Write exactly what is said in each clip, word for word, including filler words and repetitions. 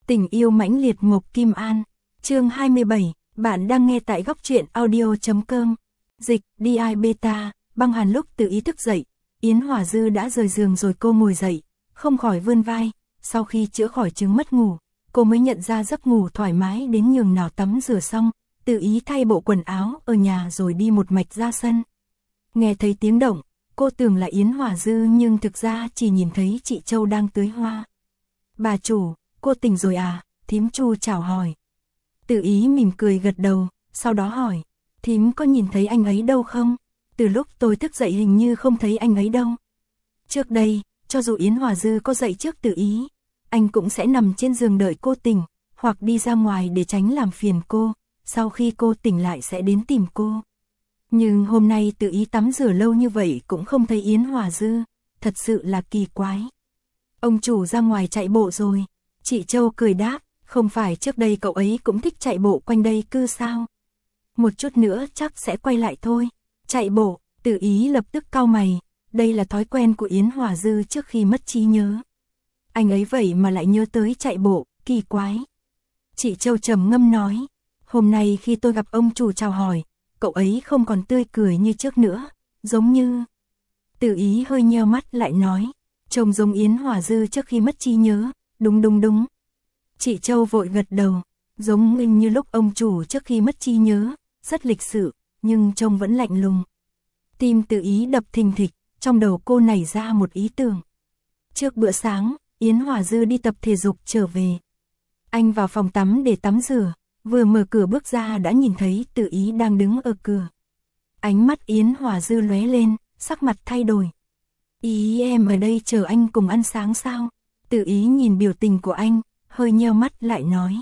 Tình yêu mãnh liệt Mộc Kim An. Chương hai mươi bảy, bạn đang nghe tại góc truyện audio chấm com. Dịch, đê i Beta, băng hàn. Lúc Tự Ý thức dậy, Yến Hòa Dư đã rời giường rồi. Cô ngồi dậy, không khỏi vươn vai. Sau khi chữa khỏi chứng mất ngủ, cô mới nhận ra giấc ngủ thoải mái đến nhường nào. Tắm rửa xong, Tự Ý thay bộ quần áo ở nhà rồi đi một mạch ra sân. Nghe thấy tiếng động, cô tưởng là Yến Hòa Dư nhưng thực ra chỉ nhìn thấy chị Châu đang tưới hoa. Bà chủ, cô tỉnh rồi à? Thím Chu chào hỏi. Tự Ý mỉm cười gật đầu, sau đó hỏi, thím có nhìn thấy anh ấy đâu không? Từ lúc tôi thức dậy hình như không thấy anh ấy đâu. Trước đây, cho dù Yến Hòa Dư có dậy trước Tự Ý, anh cũng sẽ nằm trên giường đợi cô tỉnh, hoặc đi ra ngoài để tránh làm phiền cô, sau khi cô tỉnh lại sẽ đến tìm cô. Nhưng hôm nay Tự Ý tắm rửa lâu như vậy cũng không thấy Yến Hòa Dư, thật sự là kỳ quái. Ông chủ ra ngoài chạy bộ rồi. Chị Châu cười đáp, không phải trước đây cậu ấy cũng thích chạy bộ quanh đây cư sao? Một chút nữa chắc sẽ quay lại thôi. Chạy bộ, Tự Ý lập tức cau mày, đây là thói quen của Yến Hòa Dư trước khi mất trí nhớ. Anh ấy vậy mà lại nhớ tới chạy bộ, kỳ quái. Chị Châu trầm ngâm nói, hôm nay khi tôi gặp ông chủ chào hỏi, cậu ấy không còn tươi cười như trước nữa, giống như... Tự Ý hơi nheo mắt lại nói, trông giống Yến Hòa Dư trước khi mất trí nhớ, đúng đúng đúng. Chị Châu vội gật đầu, giống mình như lúc ông chủ trước khi mất trí nhớ, rất lịch sự, nhưng trông vẫn lạnh lùng. Tim Tự Ý đập thình thịch, trong đầu cô nảy ra một ý tưởng. Trước bữa sáng, Yến Hòa Dư đi tập thể dục trở về. Anh vào phòng tắm để tắm rửa, vừa mở cửa bước ra đã nhìn thấy Tự Ý đang đứng ở cửa. Ánh mắt Yến Hòa Dư lóe lên, sắc mặt thay đổi. Ý em ở đây chờ anh cùng ăn sáng sao? Tự Ý nhìn biểu tình của anh, hơi nheo mắt lại nói.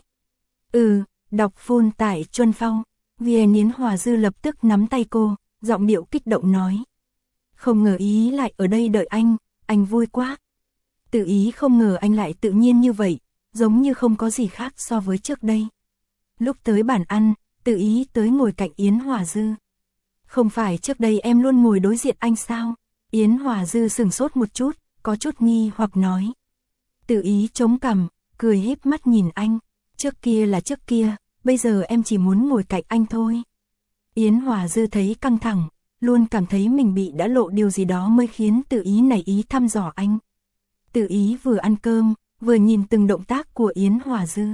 Ừ, đọc full tại Chuân Phong. Viên Yến Hòa Dư lập tức nắm tay cô, giọng điệu kích động nói. Không ngờ Ý lại ở đây đợi anh, anh vui quá. Tự Ý không ngờ anh lại tự nhiên như vậy, giống như không có gì khác so với trước đây. Lúc tới bàn ăn, Tự Ý tới ngồi cạnh Yến Hòa Dư. Không phải trước đây em luôn ngồi đối diện anh sao? Yến Hòa Dư sửng sốt một chút, có chút nghi hoặc nói. Tự Ý chống cằm, cười híp mắt nhìn anh. Trước kia là trước kia, bây giờ em chỉ muốn ngồi cạnh anh thôi. Yến Hòa Dư thấy căng thẳng, luôn cảm thấy mình bị đã lộ điều gì đó mới khiến Tự Ý nảy ý thăm dò anh. Tự Ý vừa ăn cơm, vừa nhìn từng động tác của Yến Hòa Dư.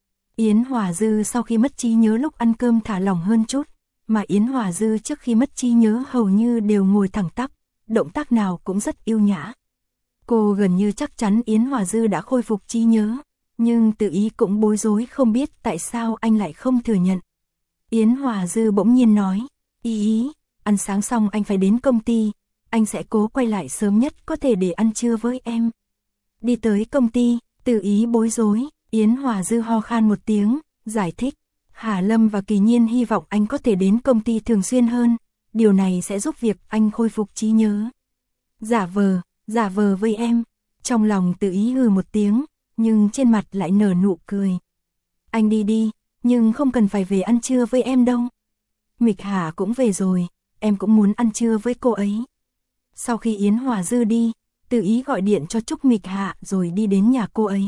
Yến Hòa Dư sau khi mất trí nhớ lúc ăn cơm thả lỏng hơn chút, mà Yến Hòa Dư trước khi mất trí nhớ hầu như đều ngồi thẳng tắp, động tác nào cũng rất yêu nhã. Cô gần như chắc chắn Yến Hòa Dư đã khôi phục trí nhớ, nhưng Tự Ý cũng bối rối không biết tại sao anh lại không thừa nhận. Yến Hòa Dư bỗng nhiên nói, Ý Ý, ăn sáng xong anh phải đến công ty, anh sẽ cố quay lại sớm nhất có thể để ăn trưa với em. Đi tới công ty, Tự Ý bối rối, Yến Hòa Dư ho khan một tiếng, giải thích, Hà Lâm và Kỳ Nhiên hy vọng anh có thể đến công ty thường xuyên hơn, điều này sẽ giúp việc anh khôi phục trí nhớ. Giả vờ, giả vờ với em, trong lòng Tự Ý hừ một tiếng, nhưng trên mặt lại nở nụ cười. Anh đi đi, nhưng không cần phải về ăn trưa với em đâu. Mịch Hà cũng về rồi, em cũng muốn ăn trưa với cô ấy. Sau khi Yến Hòa Dư đi, Tự Ý gọi điện cho Trúc Mịch Hạ rồi đi đến nhà cô ấy.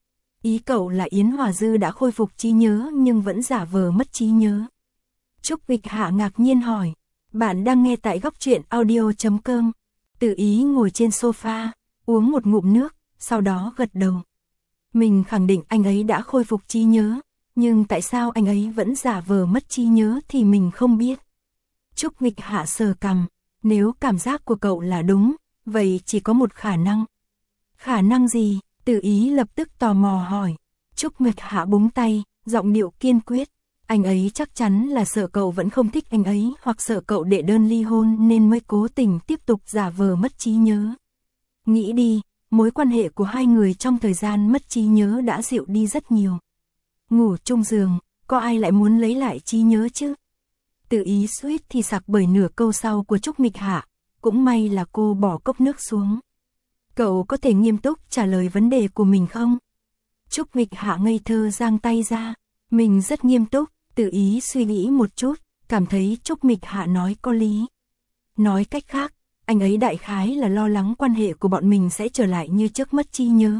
Ý cậu là Yến Hòa Dư đã khôi phục trí nhớ nhưng vẫn giả vờ mất trí nhớ. Trúc Mịch Hạ ngạc nhiên hỏi, bạn đang nghe tại góc truyện audio chấm com. Tự Ý ngồi trên sofa, uống một ngụm nước, sau đó gật đầu. Mình khẳng định anh ấy đã khôi phục trí nhớ, nhưng tại sao anh ấy vẫn giả vờ mất trí nhớ thì mình không biết. Trúc Mịch Hạ sờ cằm, nếu cảm giác của cậu là đúng, vậy chỉ có một khả năng. Khả năng gì? Tự Ý lập tức tò mò hỏi. Trúc Mịch Hạ búng tay, giọng điệu kiên quyết. Anh ấy chắc chắn là sợ cậu vẫn không thích anh ấy hoặc sợ cậu đệ đơn ly hôn nên mới cố tình tiếp tục giả vờ mất trí nhớ. Nghĩ đi, mối quan hệ của hai người trong thời gian mất trí nhớ đã dịu đi rất nhiều. Ngủ chung giường, có ai lại muốn lấy lại trí nhớ chứ? Tự Ý suýt thì sặc bởi nửa câu sau của Trúc Mịch Hạ, cũng may là cô bỏ cốc nước xuống. Cậu có thể nghiêm túc trả lời vấn đề của mình không? Trúc Mịch Hạ ngây thơ giang tay ra, mình rất nghiêm túc. Tự Ý suy nghĩ một chút, cảm thấy Trúc Mịch Hạ nói có lý. Nói cách khác, anh ấy đại khái là lo lắng quan hệ của bọn mình sẽ trở lại như trước mất trí nhớ,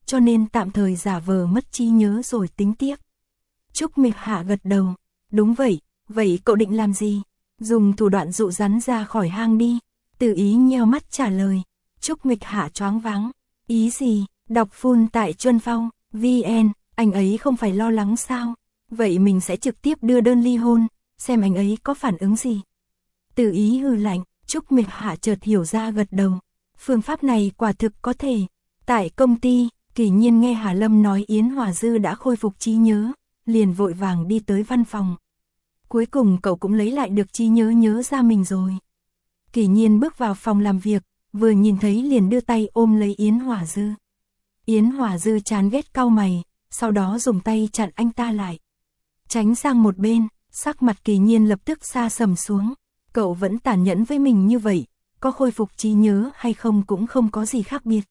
cho nên tạm thời giả vờ mất trí nhớ rồi tính tiếp. Trúc Mịch Hạ gật đầu, đúng vậy, vậy cậu định làm gì? Dùng thủ đoạn dụ rắn ra khỏi hang đi. Từ Ý nheo mắt trả lời. Trúc Mịch Hạ choáng váng, ý gì? Đọc full tại Chuân Phong, vê en, anh ấy không phải lo lắng sao? Vậy mình sẽ trực tiếp đưa đơn ly hôn, xem anh ấy có phản ứng gì. Từ Ý hừ lạnh, Trúc Mịch Hạ chợt hiểu ra gật đầu. Phương pháp này quả thực có thể. Tại công ty, Kỳ Nhiên nghe Hà Lâm nói Yến Hòa Dư đã khôi phục trí nhớ, liền vội vàng đi tới văn phòng. Cuối cùng cậu cũng lấy lại được trí nhớ nhớ ra mình rồi. Kỳ Nhiên bước vào phòng làm việc, vừa nhìn thấy liền đưa tay ôm lấy Yến Hòa Dư. Yến Hòa Dư chán ghét cau mày, sau đó dùng tay chặn anh ta lại. Tránh sang một bên, sắc mặt Kỳ Nhiên lập tức sa sầm xuống. Cậu vẫn tàn nhẫn với mình như vậy, có khôi phục trí nhớ hay không cũng không có gì khác biệt.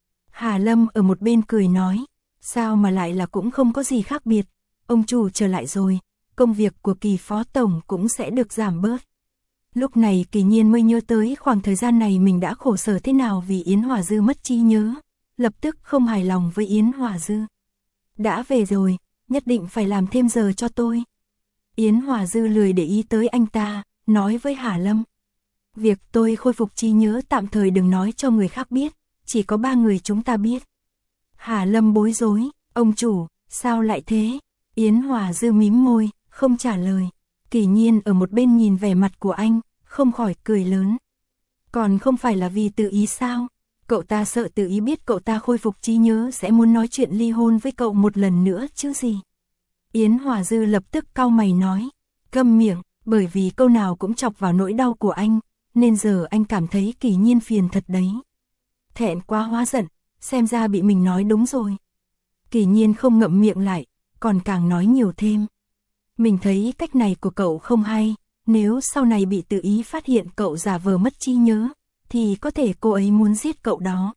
Hà Lâm ở một bên cười nói, sao mà lại là cũng không có gì khác biệt, ông chủ trở lại rồi, công việc của Kỳ phó tổng cũng sẽ được giảm bớt. Lúc này Kỳ Nhiên mới nhớ tới khoảng thời gian này mình đã khổ sở thế nào vì Yến Hòa Dư mất trí nhớ, lập tức không hài lòng với Yến Hòa Dư. Đã về rồi, nhất định phải làm thêm giờ cho tôi. Yến Hòa Dư lười để ý tới anh ta, nói với Hà Lâm. Việc tôi khôi phục trí nhớ tạm thời đừng nói cho người khác biết, chỉ có ba người chúng ta biết. Hà Lâm bối rối, ông chủ, sao lại thế? Yến Hòa Dư mím môi, không trả lời. Kỳ Nhiên ở một bên nhìn vẻ mặt của anh, không khỏi cười lớn. Còn không phải là vì Tự Ý sao? Cậu ta sợ Tự Ý biết cậu ta khôi phục trí nhớ sẽ muốn nói chuyện ly hôn với cậu một lần nữa chứ gì. Yến Hòa Dư lập tức cau mày nói, câm miệng, bởi vì câu nào cũng chọc vào nỗi đau của anh, nên giờ anh cảm thấy Kỳ Nhiên phiền thật đấy. Thẹn quá hóa giận, xem ra bị mình nói đúng rồi. Kỳ Nhiên không ngậm miệng lại, còn càng nói nhiều thêm. Mình thấy cách này của cậu không hay, nếu sau này bị Tự Ý phát hiện cậu giả vờ mất trí nhớ, thì có thể cô ấy muốn giết cậu đó.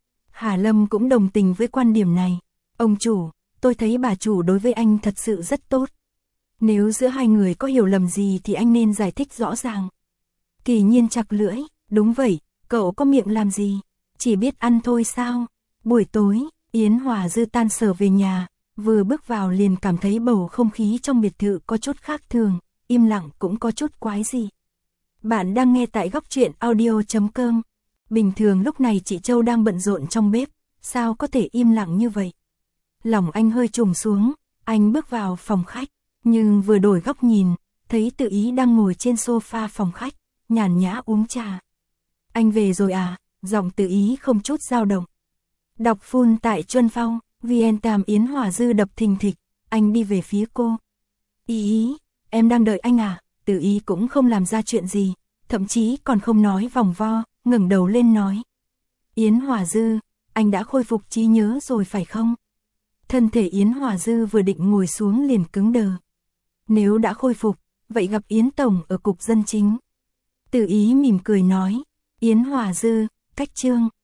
Hà Lâm cũng đồng tình với quan điểm này. Ông chủ, tôi thấy bà chủ đối với anh thật sự rất tốt. Nếu giữa hai người có hiểu lầm gì thì anh nên giải thích rõ ràng. Kỳ Nhiên chặt lưỡi, đúng vậy, cậu có miệng làm gì, chỉ biết ăn thôi sao. Buổi tối, Yến Hòa Dư tan sở về nhà, vừa bước vào liền cảm thấy bầu không khí trong biệt thự có chút khác thường, im lặng cũng có chút quái gì. Bạn đang nghe tại góc truyện audio chấm com. Bình thường lúc này chị Châu đang bận rộn trong bếp, sao có thể im lặng như vậy? Lòng anh hơi trùng xuống, anh bước vào phòng khách, nhưng vừa đổi góc nhìn, thấy Tự Ý đang ngồi trên sofa phòng khách, nhàn nhã uống trà. Anh về rồi à? Giọng Tự Ý không chút dao động. Đọc full tại Chuân Phong, vê en Tam. Yến Hòa Dư đập thình thịch, anh đi về phía cô. Ý ý, em đang đợi anh à? Tự Ý cũng không làm ra chuyện gì, thậm chí còn không nói vòng vo, ngẩng đầu lên nói. Yến Hòa Dư, anh đã khôi phục trí nhớ rồi phải không? Thân thể Yến Hòa Dư vừa định ngồi xuống liền cứng đờ. Nếu đã khôi phục, vậy gặp Yến Tổng ở cục dân chính. Tự Ý mỉm cười nói, Yến Hòa Dư, cách Trương.